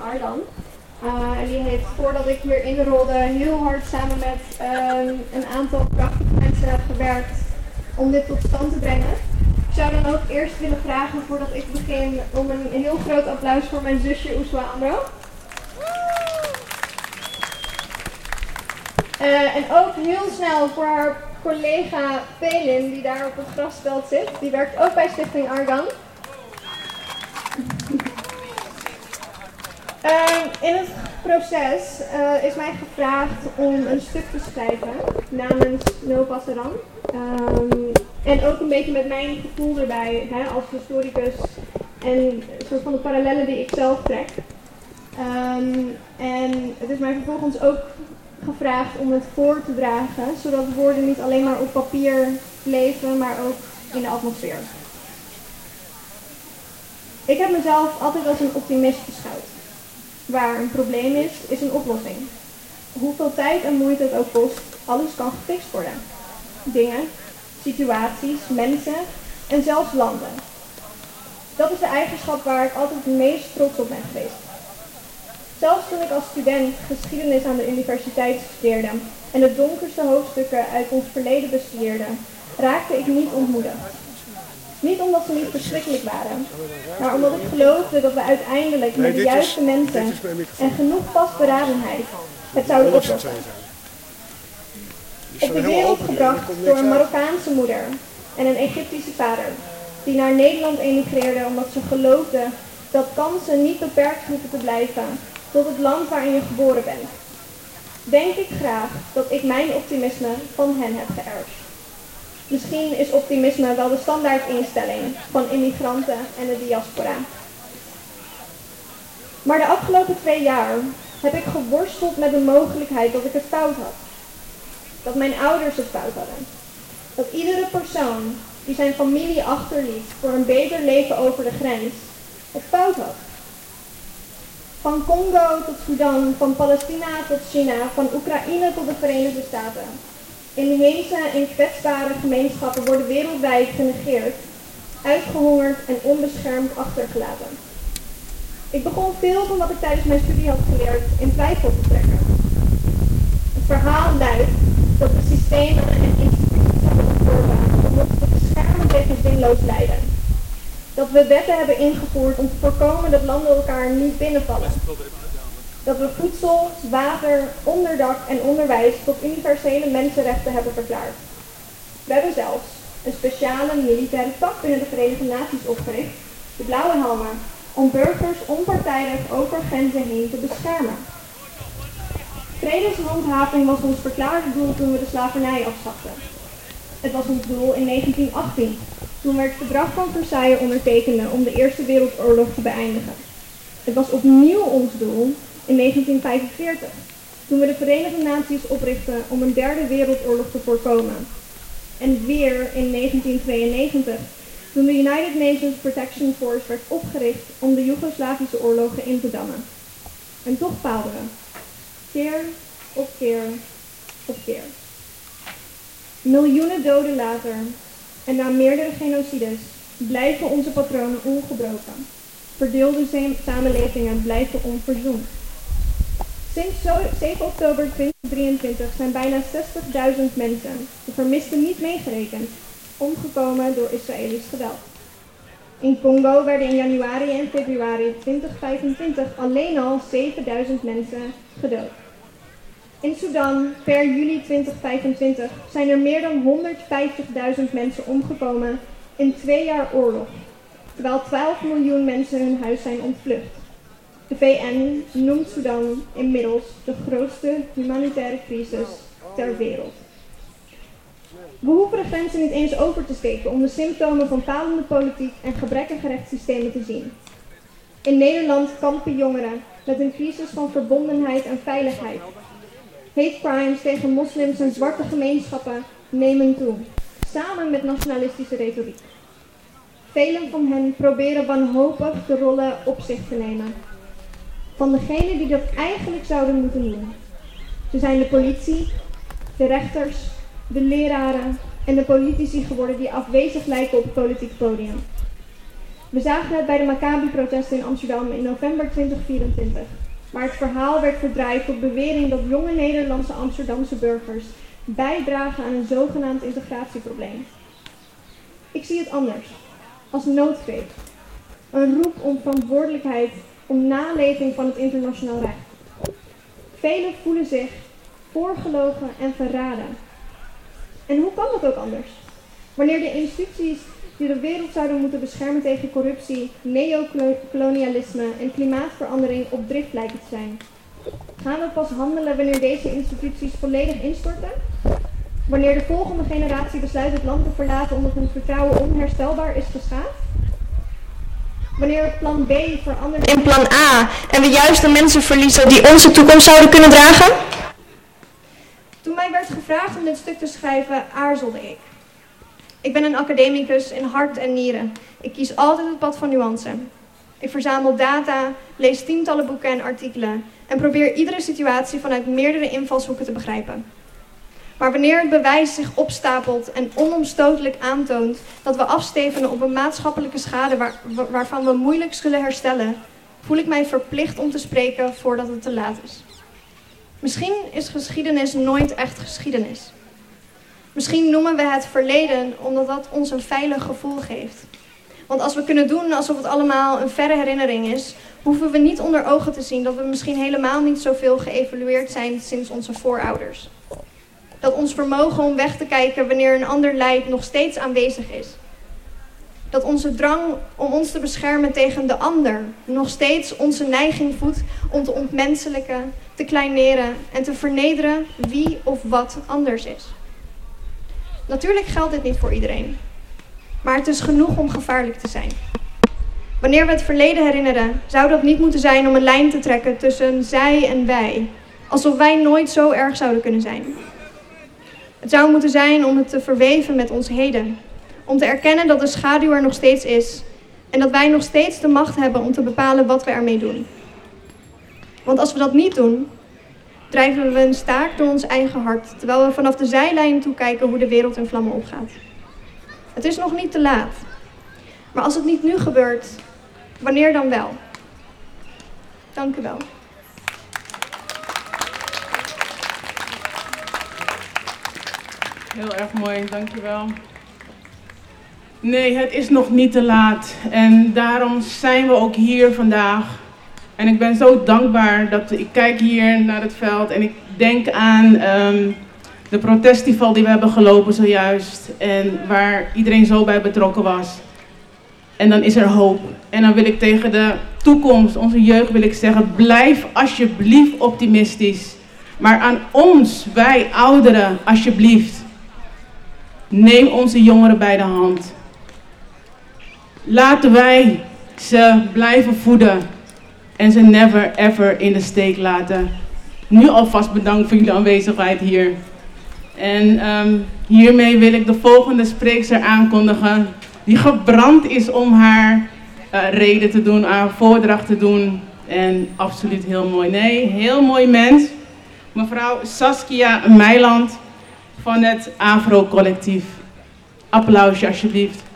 Ardan. En die heeft, voordat ik hier inrolde, heel hard samen met een aantal prachtige mensen gewerkt om dit tot stand te brengen. Ik zou dan ook eerst willen vragen, voordat ik begin, om een heel groot applaus voor mijn zusje Oeswa Amro. En ook heel snel voor haar collega Pelin, die daar op het grasveld zit. Die werkt ook bij Stichting Ardan. In het proces is mij gevraagd om een stuk te schrijven namens No Passeran. En ook een beetje met mijn gevoel erbij, als historicus en een soort van de parallellen die ik zelf trek. En het is mij vervolgens ook gevraagd om het voor te dragen, zodat de woorden niet alleen maar op papier leven, maar ook in de atmosfeer. Ik heb mezelf altijd als een optimist beschouwd. Waar een probleem is een oplossing. Hoeveel tijd en moeite het ook kost, alles kan gefixt worden. Dingen, situaties, mensen en zelfs landen. Dat is de eigenschap waar ik altijd het meest trots op ben geweest. Zelfs toen ik als student geschiedenis aan de universiteit studeerde en de donkerste hoofdstukken uit ons verleden bestudeerde, raakte ik niet ontmoedigd. Niet omdat ze niet verschrikkelijk waren, maar omdat ik geloofde dat we uiteindelijk met de juiste mensen en genoeg vastberadenheid het zouden oplossen. Op de wereld gebracht door een Marokkaanse moeder en een Egyptische vader, die naar Nederland emigreerden omdat ze geloofden dat kansen niet beperkt hoeven te blijven tot het land waarin je geboren bent. Denk ik graag dat ik mijn optimisme van hen heb geërfd. Misschien is optimisme wel de standaardinstelling van immigranten en de diaspora. Maar de afgelopen 2 jaar heb ik geworsteld met de mogelijkheid dat ik het fout had. Dat mijn ouders het fout hadden. Dat iedere persoon die zijn familie achterliet voor een beter leven over de grens, het fout had. Van Congo tot Sudan, van Palestina tot China, van Oekraïne tot de Verenigde Staten. Inheemse en kwetsbare gemeenschappen worden wereldwijd genegeerd, uitgehongerd en onbeschermd achtergelaten. Ik begon veel van wat ik tijdens mijn studie had geleerd in twijfel te trekken. Het verhaal luidt dat we systemen en instituties hebben ontworpen om ons te beschermen tegen zinloos lijden. Dat we wetten hebben ingevoerd om te voorkomen dat landen elkaar niet binnenvallen. Dat we voedsel, water, onderdak en onderwijs tot universele mensenrechten hebben verklaard. We hebben zelfs een speciale militaire tak binnen de Verenigde Naties opgericht, de Blauwe Helmen, om burgers onpartijdig over grenzen heen te beschermen. Vredeshandhaving was ons verklaarde doel toen we de slavernij afschaften. Het was ons doel in 1918, toen we het verdrag van Versailles ondertekenden om de Eerste Wereldoorlog te beëindigen. Het was opnieuw ons doel in 1945, toen we de Verenigde Naties oprichtten om een derde wereldoorlog te voorkomen. En weer in 1992, toen de United Nations Protection Force werd opgericht om de Joegoslavische oorlogen in te dammen. En toch faalden we. Keer op keer op keer. Miljoenen doden later en na meerdere genocides blijven onze patronen ongebroken. Verdeelde samenlevingen blijven onverzoend. Sinds 7 oktober 2023 zijn bijna 60.000 mensen, de vermisten niet meegerekend, omgekomen door Israëlisch geweld. In Congo werden in januari en februari 2025 alleen al 7.000 mensen gedood. In Sudan, per juli 2025, zijn er meer dan 150.000 mensen omgekomen in 2 jaar oorlog, terwijl 12 miljoen mensen hun huis zijn ontvlucht. De VN noemt Sudan inmiddels de grootste humanitaire crisis ter wereld. We hoeven de grenzen niet eens over te steken om de symptomen van falende politiek en gebrekkige rechtssystemen te zien. In Nederland kampen jongeren met een crisis van verbondenheid en veiligheid. Hate crimes tegen moslims en zwarte gemeenschappen nemen toe, samen met nationalistische retoriek. Velen van hen proberen wanhopig de rollen op zich te nemen van degenen die dat eigenlijk zouden moeten doen. Ze zijn de politie, de rechters, de leraren en de politici geworden die afwezig lijken op het politieke podium. We zagen het bij de Maccabi-protesten in Amsterdam in november 2024, waar het verhaal werd verdraaid tot bewering dat jonge Nederlandse Amsterdamse burgers bijdragen aan een zogenaamd integratieprobleem. Ik zie het anders, als noodkreet. Een roep om verantwoordelijkheid, om naleving van het internationaal recht. Velen voelen zich voorgelogen en verraden. En hoe kan dat ook anders? Wanneer de instituties die de wereld zouden moeten beschermen tegen corruptie, neocolonialisme en klimaatverandering op drift lijken te zijn. Gaan we pas handelen wanneer deze instituties volledig instorten? Wanneer de volgende generatie besluit het land te verlaten omdat hun vertrouwen onherstelbaar is geschaad? Wanneer het plan B verandert in plan A en we juist de mensen verliezen die onze toekomst zouden kunnen dragen? Toen mij werd gevraagd om dit stuk te schrijven, aarzelde ik. Ik ben een academicus in hart en nieren. Ik kies altijd het pad van nuance. Ik verzamel data, lees tientallen boeken en artikelen en probeer iedere situatie vanuit meerdere invalshoeken te begrijpen. Maar wanneer het bewijs zich opstapelt en onomstotelijk aantoont dat we afstevenen op een maatschappelijke schade waarvan we moeilijk zullen herstellen, voel ik mij verplicht om te spreken voordat het te laat is. Misschien is geschiedenis nooit echt geschiedenis. Misschien noemen we het verleden omdat dat ons een veilig gevoel geeft. Want als we kunnen doen alsof het allemaal een verre herinnering is, hoeven we niet onder ogen te zien dat we misschien helemaal niet zoveel geëvolueerd zijn sinds onze voorouders. Dat ons vermogen om weg te kijken wanneer een ander lijdt nog steeds aanwezig is. Dat onze drang om ons te beschermen tegen de ander nog steeds onze neiging voedt om te ontmenselijken, te kleineren en te vernederen wie of wat anders is. Natuurlijk geldt dit niet voor iedereen, maar het is genoeg om gevaarlijk te zijn. Wanneer we het verleden herinneren, zou dat niet moeten zijn om een lijn te trekken tussen zij en wij, alsof wij nooit zo erg zouden kunnen zijn. Het zou moeten zijn om het te verweven met ons heden, om te erkennen dat de schaduw er nog steeds is en dat wij nog steeds de macht hebben om te bepalen wat we ermee doen. Want als we dat niet doen, drijven we een staak door ons eigen hart, terwijl we vanaf de zijlijn toekijken hoe de wereld in vlammen opgaat. Het is nog niet te laat. Maar als het niet nu gebeurt, wanneer dan wel? Dank u wel. Heel erg mooi, dankjewel. Nee, het is nog niet te laat. En daarom zijn we ook hier vandaag. En ik ben zo dankbaar dat ik kijk hier naar het veld en ik denk aan de protestfestival die we hebben gelopen zojuist. En waar iedereen zo bij betrokken was. En dan is er hoop. En dan wil ik tegen de toekomst, onze jeugd wil ik zeggen, blijf alsjeblieft optimistisch. Maar aan ons, wij ouderen, alsjeblieft. Neem onze jongeren bij de hand. Laten wij ze blijven voeden. En ze never ever in de steek laten. Nu alvast bedankt voor jullie aanwezigheid hier. En hiermee wil ik de volgende spreekster aankondigen. Die gebrand is om haar reden te doen, haar voordracht te doen. En absoluut heel mooi. Nee, heel mooi mens. Mevrouw Saskia Meiland van het Afro Collectief. Applausje alsjeblieft.